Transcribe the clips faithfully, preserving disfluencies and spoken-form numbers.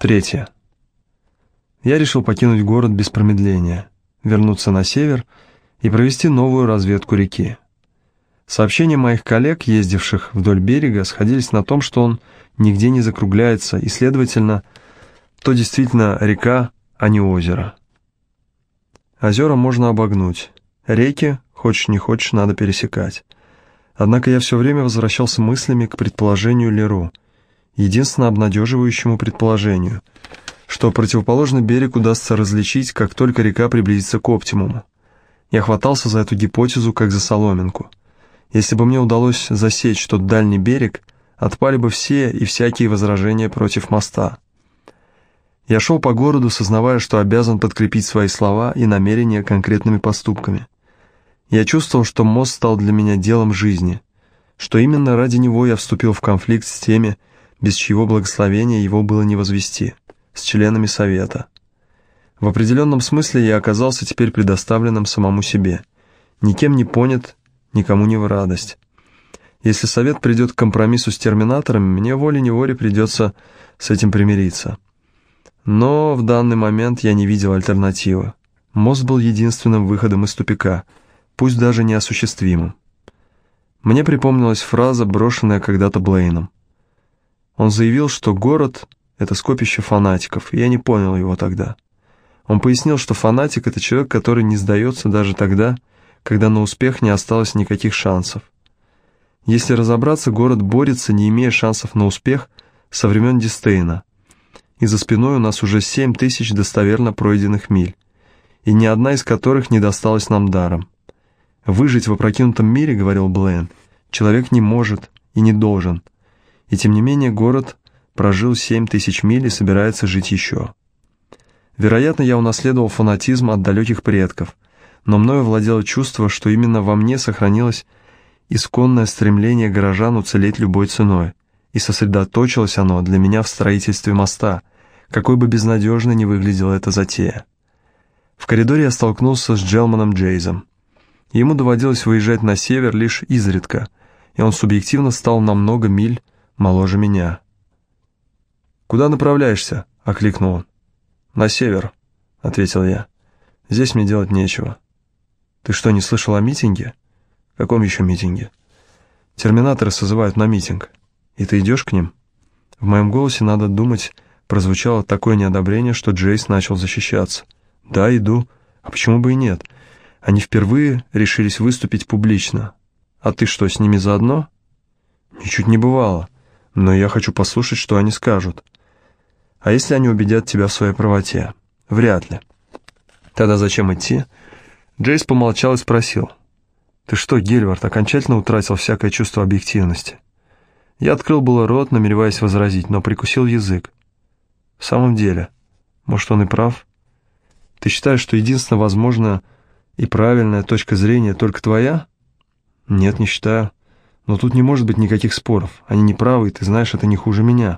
Третье. Я решил покинуть город без промедления, вернуться на север и провести новую разведку реки. Сообщения моих коллег, ездивших вдоль берега, сходились на том, что он нигде не закругляется, и, следовательно, то действительно река, а не озеро. Озера можно обогнуть, реки, хочешь не хочешь, надо пересекать. Однако я все время возвращался мыслями к предположению Леру, единственно обнадеживающему предположению, что противоположный берег удастся различить, как только река приблизится к оптимуму. Я хватался за эту гипотезу, как за соломинку. Если бы мне удалось засечь тот дальний берег, отпали бы все и всякие возражения против моста. Я шел по городу, сознавая, что обязан подкрепить свои слова и намерения конкретными поступками. Я чувствовал, что мост стал для меня делом жизни, что именно ради него я вступил в конфликт с теми, без чьего благословения его было не возвести, с членами совета. В определенном смысле я оказался теперь предоставленным самому себе, никем не понят, никому не в радость. Если совет придет к компромиссу с терминаторами, мне волей-неволей придется с этим примириться. Но в данный момент я не видел альтернативы. Мост был единственным выходом из тупика, пусть даже неосуществимым. Мне припомнилась фраза, брошенная когда-то Блейном. Он заявил, что город — это скопище фанатиков, и я не понял его тогда. Он пояснил, что фанатик — это человек, который не сдается даже тогда, когда на успех не осталось никаких шансов. Если разобраться, город борется, не имея шансов на успех, со времен Дистейна. И за спиной у нас уже семь тысяч достоверно пройденных миль, и ни одна из которых не досталась нам даром. «Выжить в опрокинутом мире, — говорил Блейн, — человек не может и не должен, и тем не менее город прожил семь тысяч миль и собирается жить еще. Вероятно, я унаследовал фанатизм от далеких предков, но мною владело чувство, что именно во мне сохранилось исконное стремление горожан уцелеть любой ценой, и сосредоточилось оно для меня в строительстве моста, какой бы безнадежной ни выглядела эта затея. В коридоре я столкнулся с Джелманом Джейзом. Ему доводилось выезжать на север лишь изредка, и он субъективно стал на много миль моложе меня. «Куда направляешься?» — окликнул он. «На север», — ответил я. «Здесь мне делать нечего». «Ты что, не слышал о митинге?» «Каком еще митинге?» «Терминаторы созывают на митинг. И ты идешь к ним?» В моем голосе, надо думать, прозвучало такое неодобрение, что Джейс начал защищаться. «Да, иду. А почему бы и нет? Они впервые решились выступить публично. А ты что, с ними заодно?» «Ничуть не бывало. Но я хочу послушать, что они скажут». «А если они убедят тебя в своей правоте?» «Вряд ли». «Тогда зачем идти?» Джейс помолчал и спросил. «Ты что, Гильвард, окончательно утратил всякое чувство объективности?» Я открыл было рот, намереваясь возразить, но прикусил язык. «В самом деле, может, он и прав? Ты считаешь, что единственно возможная и правильная точка зрения только твоя?» «Нет, не считаю. Но тут не может быть никаких споров. Они не правы, и ты знаешь, это не хуже меня.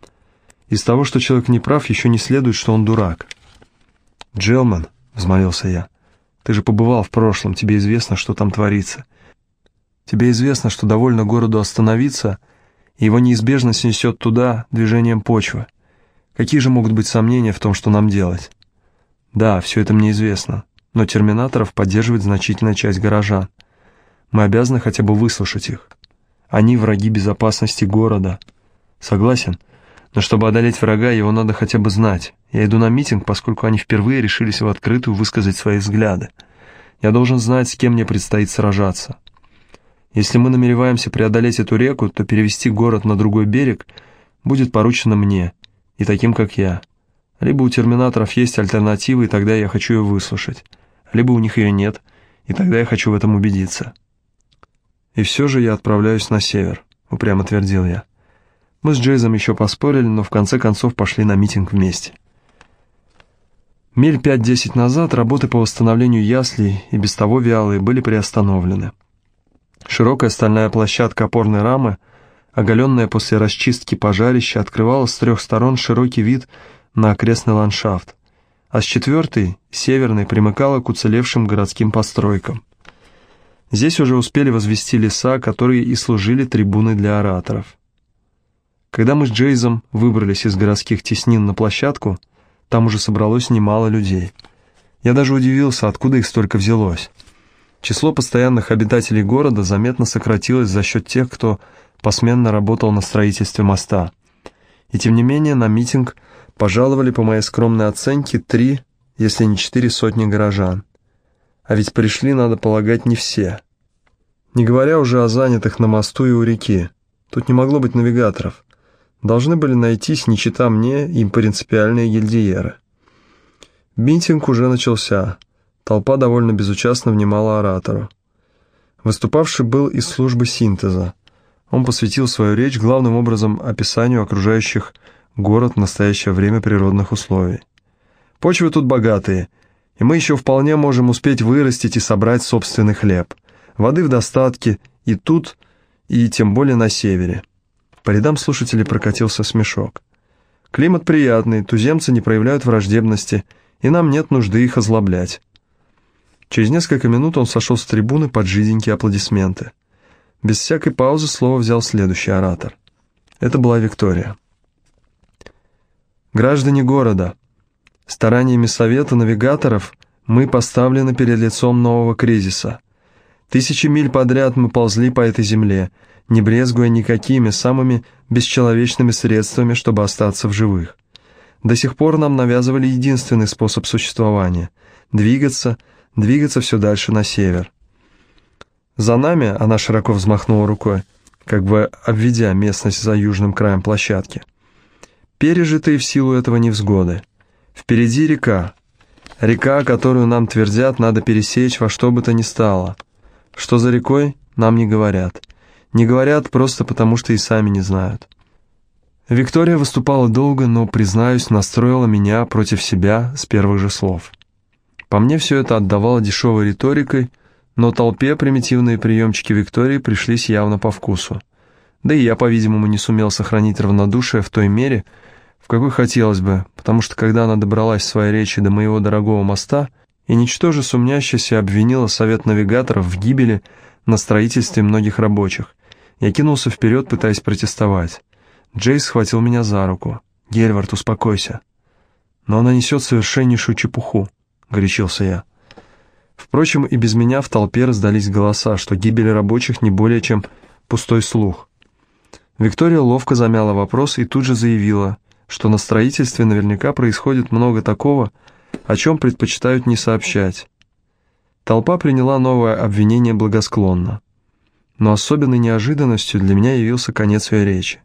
Из того, что человек не прав, еще не следует, что он дурак». «Джелман», — взмолился я, — «ты же побывал в прошлом, тебе известно, что там творится. Тебе известно, что довольно городу остановиться, и его неизбежно снесет туда движением почвы. Какие же могут быть сомнения в том, что нам делать?» «Да, все это мне известно, но терминаторов поддерживает значительная часть горожан. Мы обязаны хотя бы выслушать их. Они враги безопасности города. Согласен? Но чтобы одолеть врага, его надо хотя бы знать. Я иду на митинг, поскольку они впервые решились в открытую высказать свои взгляды. Я должен знать, с кем мне предстоит сражаться. Если мы намереваемся преодолеть эту реку, то перевести город на другой берег будет поручено мне, и таким, как я. Либо у терминаторов есть альтернативы, и тогда я хочу ее выслушать, либо у них ее нет, и тогда я хочу в этом убедиться. «И все же я отправляюсь на север», — упрямо твердил я. Мы с Джейзом еще поспорили, но в конце концов пошли на митинг вместе. Миль пять-десять назад работы по восстановлению яслей, и без того вялые, были приостановлены. Широкая стальная площадка опорной рамы, оголенная после расчистки пожарища, открывала с трех сторон широкий вид на окрестный ландшафт, а с четвертой, северной, примыкала к уцелевшим городским постройкам. Здесь уже успели возвести леса, которые и служили трибуной для ораторов. Когда мы с Джейсом выбрались из городских теснин на площадку, там уже собралось немало людей. Я даже удивился, откуда их столько взялось. Число постоянных обитателей города заметно сократилось за счет тех, кто посменно работал на строительстве моста. И тем не менее на митинг пожаловали, по моей скромной оценке, три, если не четыре сотни горожан. А ведь пришли, надо полагать, не все. Не говоря уже о занятых на мосту и у реки. Тут не могло быть навигаторов. Должны были найтись, не чита мне, им принципиальные гильдиеры. Митинг уже начался. Толпа довольно безучастно внимала оратору. Выступавший был из службы синтеза. Он посвятил свою речь главным образом описанию окружающих город в настоящее время природных условий. Почвы тут богатые, и мы еще вполне можем успеть вырастить и собрать собственный хлеб. Воды в достатке и тут, и тем более на севере. По рядам слушателей прокатился смешок. Климат приятный, туземцы не проявляют враждебности, и нам нет нужды их озлоблять. Через несколько минут он сошел с трибуны под жиденькие аплодисменты. Без всякой паузы слово взял следующий оратор. Это была Виктория. «Граждане города, стараниями совета навигаторов мы поставлены перед лицом нового кризиса. Тысячи миль подряд мы ползли по этой земле, не брезгуя никакими самыми бесчеловечными средствами, чтобы остаться в живых. До сих пор нам навязывали единственный способ существования — двигаться, двигаться все дальше на север. За нами, она широко взмахнула рукой, как бы обведя местность за южным краем площадки, пережитые в силу этого невзгоды. Впереди река. Река, которую нам твердят, надо пересечь во что бы то ни стало. Что за рекой, нам не говорят. Не говорят просто потому, что и сами не знают. Виктория выступала долго, но, признаюсь, настроила меня против себя с первых же слов. По мне все это отдавало дешевой риторикой, но толпе примитивные приемчики Виктории пришлись явно по вкусу. Да и я, по-видимому, не сумел сохранить равнодушие в той мере, в какой хотелось бы, потому что когда она добралась в своей речи до моего дорогого моста и ничтоже сумнящаяся обвинила совет навигаторов в гибели на строительстве многих рабочих, я кинулся вперед, пытаясь протестовать. Джейс схватил меня за руку. «Гельвард, успокойся». «Но она несет совершеннейшую чепуху», — горячился я. Впрочем, и без меня в толпе раздались голоса, что гибель рабочих не более чем пустой слух. Виктория ловко замяла вопрос и тут же заявила, что на строительстве наверняка происходит много такого, о чем предпочитают не сообщать. Толпа приняла новое обвинение благосклонно. Но особенной неожиданностью для меня явился конец ее речи.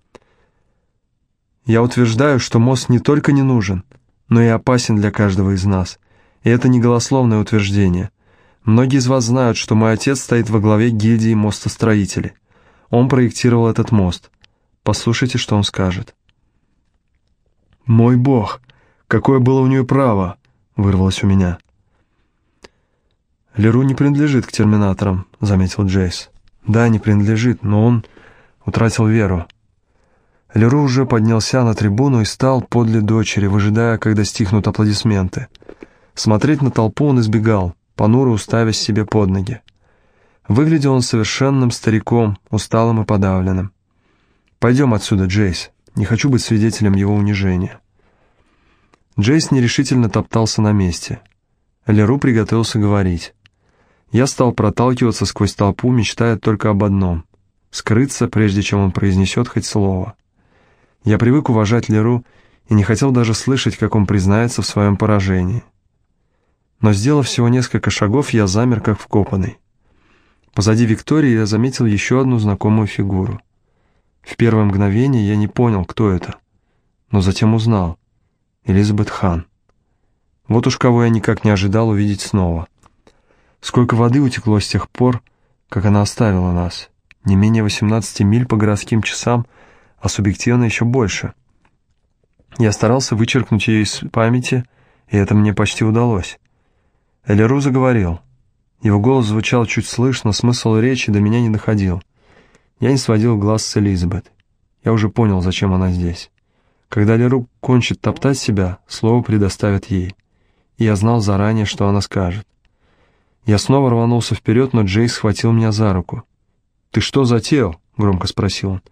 «Я утверждаю, что мост не только не нужен, но и опасен для каждого из нас. И это не голословное утверждение. Многие из вас знают, что мой отец стоит во главе гильдии мостостроителей. Он проектировал этот мост. Послушайте, что он скажет». «Мой бог! Какое было у нее право!» — вырвалось у меня. «Леру не принадлежит к терминаторам», — заметил Джейс. «Да, не принадлежит, но он утратил веру». Леру уже поднялся на трибуну и стал подле дочери, выжидая, когда стихнут аплодисменты. Смотреть на толпу он избегал, понуро уставясь себе под ноги. Выглядел он совершенным стариком, усталым и подавленным. «Пойдем отсюда, Джейс. Не хочу быть свидетелем его унижения». Джейс нерешительно топтался на месте. Леру приготовился говорить. Я стал проталкиваться сквозь толпу, мечтая только об одном — скрыться, прежде чем он произнесет хоть слово. Я привык уважать Леру и не хотел даже слышать, как он признается в своем поражении. Но, сделав всего несколько шагов, я замер, как вкопанный. Позади Виктории я заметил еще одну знакомую фигуру. В первое мгновение я не понял, кто это, но затем узнал. Элизабет Хан. Вот уж кого я никак не ожидал увидеть снова. Сколько воды утекло с тех пор, как она оставила нас. Не менее восемнадцати миль по городским часам, а субъективно еще больше. Я старался вычеркнуть ее из памяти, и это мне почти удалось. Леру заговорил. Его голос звучал чуть слышно, смысл речи до меня не доходил. Я не сводил глаз с Элизабет. Я уже понял, зачем она здесь. Когда Леру кончит топтать себя, слово предоставят ей. И я знал заранее, что она скажет. Я снова рванулся вперед, но Джейс схватил меня за руку. «Ты что затеял?» — громко спросил он.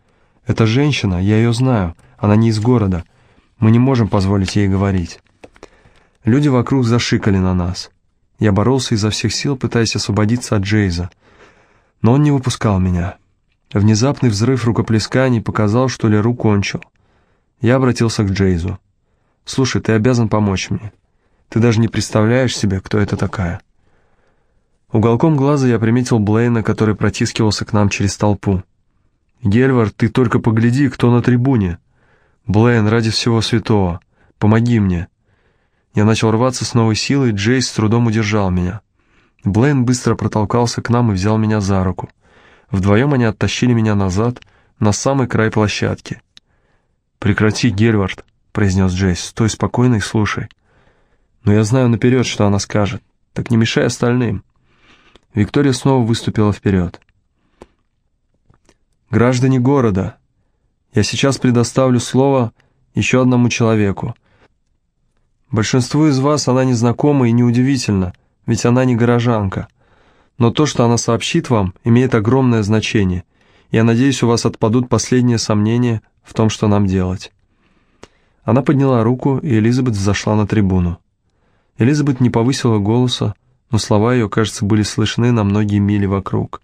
«Это женщина, я ее знаю, она не из города. Мы не можем позволить ей говорить». Люди вокруг зашикали на нас. Я боролся изо всех сил, пытаясь освободиться от Джейза, но он не выпускал меня. Внезапный взрыв рукоплесканий показал, что Леру кончил. Я обратился к Джейзу. «Слушай, ты обязан помочь мне. Ты даже не представляешь себе, кто это такая». Уголком глаза я приметил Блейна, который протискивался к нам через толпу. «Гельвард, ты только погляди, кто на трибуне. Блейн, ради всего святого, помоги мне». Я начал рваться с новой силой, Джейс с трудом удержал меня. Блейн быстро протолкался к нам и взял меня за руку. Вдвоем они оттащили меня назад, на самый край площадки. «Прекрати, Гельвард», — произнес Джейс, — «стой спокойно и слушай». «Но я знаю наперед, что она скажет, так не мешай остальным». Виктория снова выступила вперед. «Граждане города, я сейчас предоставлю слово еще одному человеку. Большинству из вас она незнакома и неудивительно, ведь она не горожанка. Но то, что она сообщит вам, имеет огромное значение. Я надеюсь, у вас отпадут последние сомнения в том, что нам делать». Она подняла руку, и Элизабет взошла на трибуну. Элизабет не повысила голоса, но слова ее, кажется, были слышны на многие мили вокруг.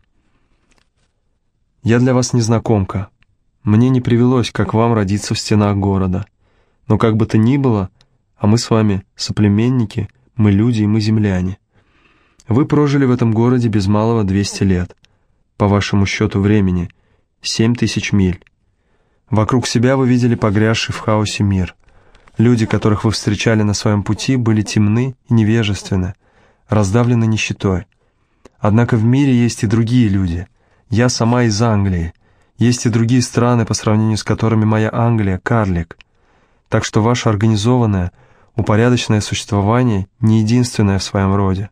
«Я для вас незнакомка. Мне не привелось, как вам, родиться в стенах города. Но как бы то ни было, а мы с вами соплеменники, мы люди и мы земляне. Вы прожили в этом городе без малого двести лет, по вашему счету времени, семь тысяч миль. Вокруг себя вы видели погрязший в хаосе мир. Люди, которых вы встречали на своем пути, были темны и невежественны, раздавлены нищетой. Однако в мире есть и другие люди. Я сама из Англии. Есть и другие страны, по сравнению с которыми моя Англия — карлик. Так что ваше организованное, упорядоченное существование не единственное в своем роде».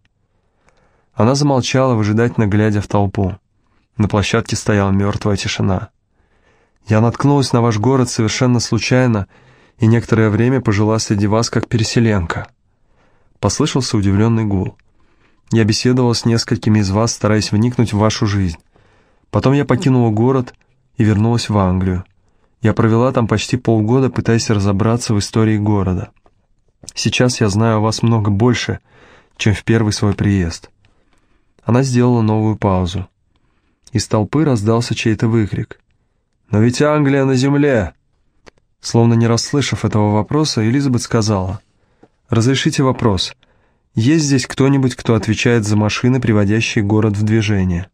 Она замолчала, выжидательно глядя в толпу. На площадке стояла мертвая тишина. «Я наткнулась на ваш город совершенно случайно и некоторое время пожила среди вас как переселенка». Послышался удивленный гул. «Я беседовала с несколькими из вас, стараясь вникнуть в вашу жизнь. Потом я покинула город и вернулась в Англию. Я провела там почти полгода, пытаясь разобраться в истории города. Сейчас я знаю о вас много больше, чем в первый свой приезд». Она сделала новую паузу. Из толпы раздался чей-то выкрик. «Но ведь Англия на земле!» Словно не расслышав этого вопроса, Элизабет сказала: «Разрешите вопрос. Есть здесь кто-нибудь, кто отвечает за машины, приводящие город в движение?»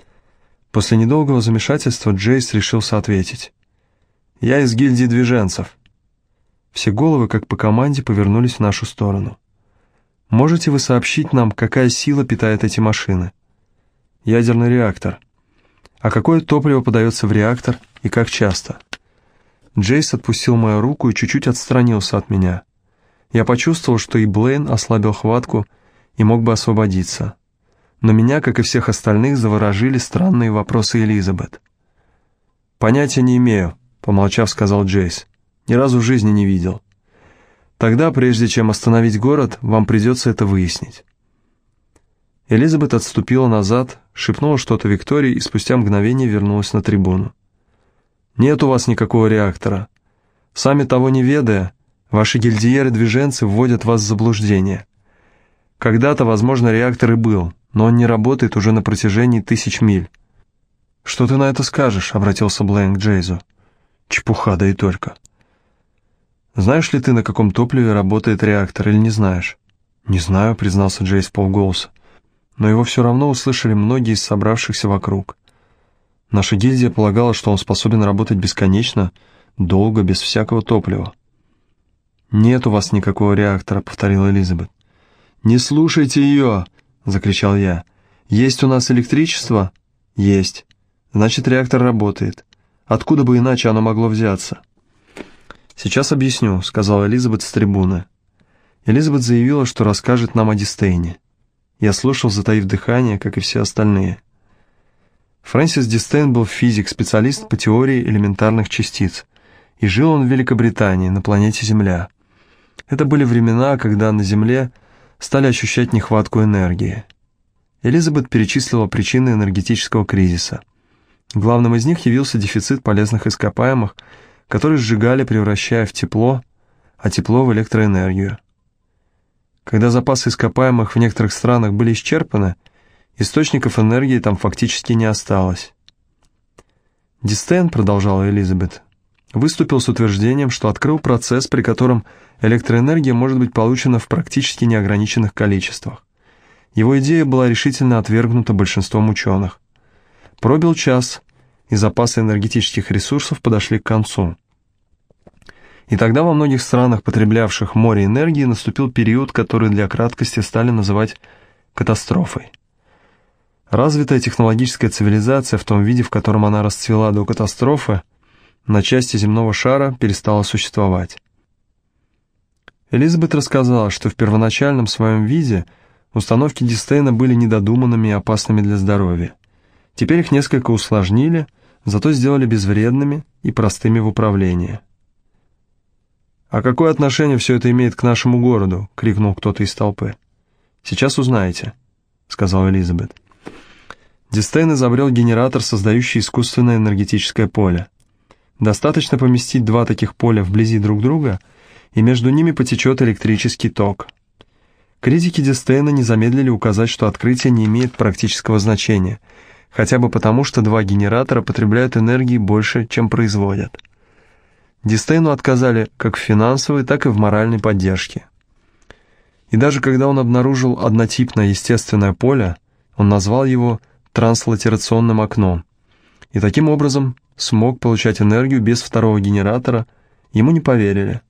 После недолгого замешательства Джейс решился ответить: «Я из гильдии движенцев». Все головы, как по команде, повернулись в нашу сторону. «Можете вы сообщить нам, какая сила питает эти машины?» «Ядерный реактор». «А какое топливо подается в реактор и как часто?» Джейс отпустил мою руку и чуть-чуть отстранился от меня. Я почувствовал, что и Блейн ослабил хватку и мог бы освободиться. Но меня, как и всех остальных, заворожили странные вопросы Элизабет. «Понятия не имею», — помолчав, сказал Джейс. «Ни разу в жизни не видел». «Тогда, прежде чем остановить город, вам придется это выяснить». Элизабет отступила назад, шепнула что-то Виктории и спустя мгновение вернулась на трибуну. «Нет у вас никакого реактора. Сами того не ведая, ваши гильдиеры-движенцы вводят вас в заблуждение. Когда-то, возможно, реактор и был, но он не работает уже на протяжении тысяч миль». «Что ты на это скажешь?» — обратился Блейн к Джейзу. «Чепуха, да и только». «Знаешь ли ты, на каком топливе работает реактор, или не знаешь?» «Не знаю», — признался Джейс вполголоса. Но его все равно услышали многие из собравшихся вокруг. Наша гильдия полагала, что он способен работать бесконечно, долго, без всякого топлива. «Нет у вас никакого реактора», — повторила Элизабет. «Не слушайте ее!» — закричал я. «Есть у нас электричество?» «Есть. Значит, реактор работает. Откуда бы иначе оно могло взяться?» «Сейчас объясню», — сказала Элизабет с трибуны. Элизабет заявила, что расскажет нам о Дистейне. Я слушал, затаив дыхание, как и все остальные. Фрэнсис Дистейн был физик, специалист по теории элементарных частиц, и жил он в Великобритании, на планете Земля. Это были времена, когда на Земле стали ощущать нехватку энергии. Элизабет перечислила причины энергетического кризиса. Главным из них явился дефицит полезных ископаемых, которые сжигали, превращая в тепло, а тепло в электроэнергию. Когда запасы ископаемых в некоторых странах были исчерпаны, источников энергии там фактически не осталось. Дистен, продолжала Элизабет, выступил с утверждением, что открыл процесс, при котором электроэнергия может быть получена в практически неограниченных количествах. Его идея была решительно отвергнута большинством ученых. Пробил час, и запасы энергетических ресурсов подошли к концу. И тогда во многих странах, потреблявших море энергии, наступил период, который для краткости стали называть катастрофой. Развитая технологическая цивилизация в том виде, в котором она расцвела до катастрофы, на части земного шара перестала существовать. Элизабет рассказала, что в первоначальном своем виде установки Дистейна были недодуманными и опасными для здоровья. Теперь их несколько усложнили, зато сделали безвредными и простыми в управлении. «А какое отношение все это имеет к нашему городу?» — крикнул кто-то из толпы. «Сейчас узнаете», — сказала Элизабет. Дистейн изобрел генератор, создающий искусственное энергетическое поле. Достаточно поместить два таких поля вблизи друг друга, и между ними потечет электрический ток. Критики Дистейна не замедлили указать, что открытие не имеет практического значения, хотя бы потому, что два генератора потребляют энергии больше, чем производят. Дистейну отказали как в финансовой, так и в моральной поддержке. И даже когда он обнаружил однотипное естественное поле, он назвал его транслатерационным окном, и таким образом смог получать энергию без второго генератора, ему не поверили.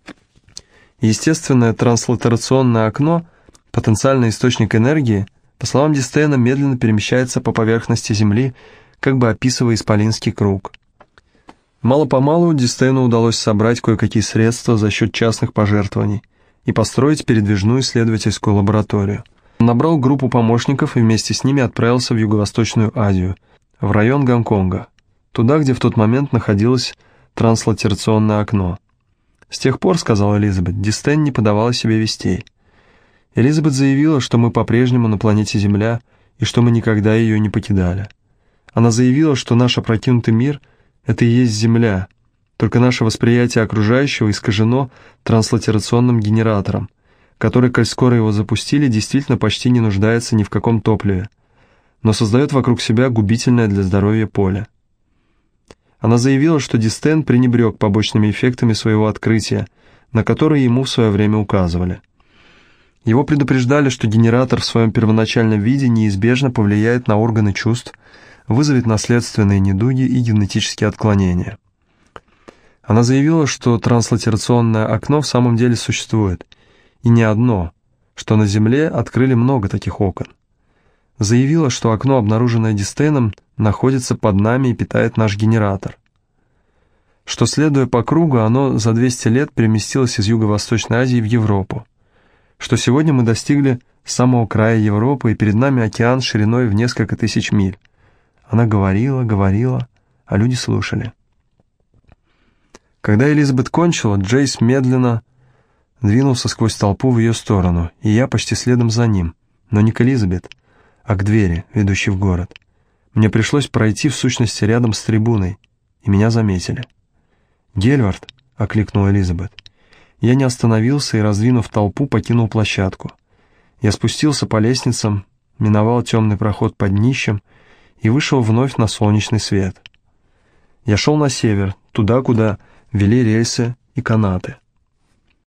Естественное транслатерационное окно, потенциальный источник энергии, по словам Дистейна, медленно перемещается по поверхности Земли, как бы описывая исполинский круг. Мало-помалу Дистейну удалось собрать кое-какие средства за счет частных пожертвований и построить передвижную исследовательскую лабораторию. Он набрал группу помощников и вместе с ними отправился в Юго-Восточную Азию, в район Гонконга, туда, где в тот момент находилось транслатерационное окно. С тех пор, сказала Элизабет, Дистейн не подавала себе вестей. Элизабет заявила, что мы по-прежнему на планете Земля и что мы никогда ее не покидали. Она заявила, что наш опрокинутый мир — это и есть Земля, только наше восприятие окружающего искажено транслатерационным генератором, который, коль скоро его запустили, действительно почти не нуждается ни в каком топливе, но создает вокруг себя губительное для здоровья поле. Она заявила, что Дистейн пренебрег побочными эффектами своего открытия, на которые ему в свое время указывали. Его предупреждали, что генератор в своем первоначальном виде неизбежно повлияет на органы чувств, вызовет наследственные недуги и генетические отклонения. Она заявила, что транслатерационное окно в самом деле существует, и не одно, что на Земле открыли много таких окон. Заявила, что окно, обнаруженное Дистейном, находится под нами и питает наш генератор. Что, следуя по кругу, оно за двести лет переместилось из Юго-Восточной Азии в Европу. Что сегодня мы достигли самого края Европы, и перед нами океан шириной в несколько тысяч миль. Она говорила, говорила, а люди слушали. Когда Элизабет кончила, Джейс медленно двинулся сквозь толпу в ее сторону, и я почти следом за ним, но не к Элизабет, а к двери, ведущей в город. Мне пришлось пройти, в сущности, рядом с трибуной, и меня заметили. «Гельвард!» — окликнула Элизабет. Я не остановился и, раздвинув толпу, покинул площадку. Я спустился по лестницам, миновал темный проход под днищем и вышел вновь на солнечный свет. Я шел на север, туда, куда вели рельсы и канаты.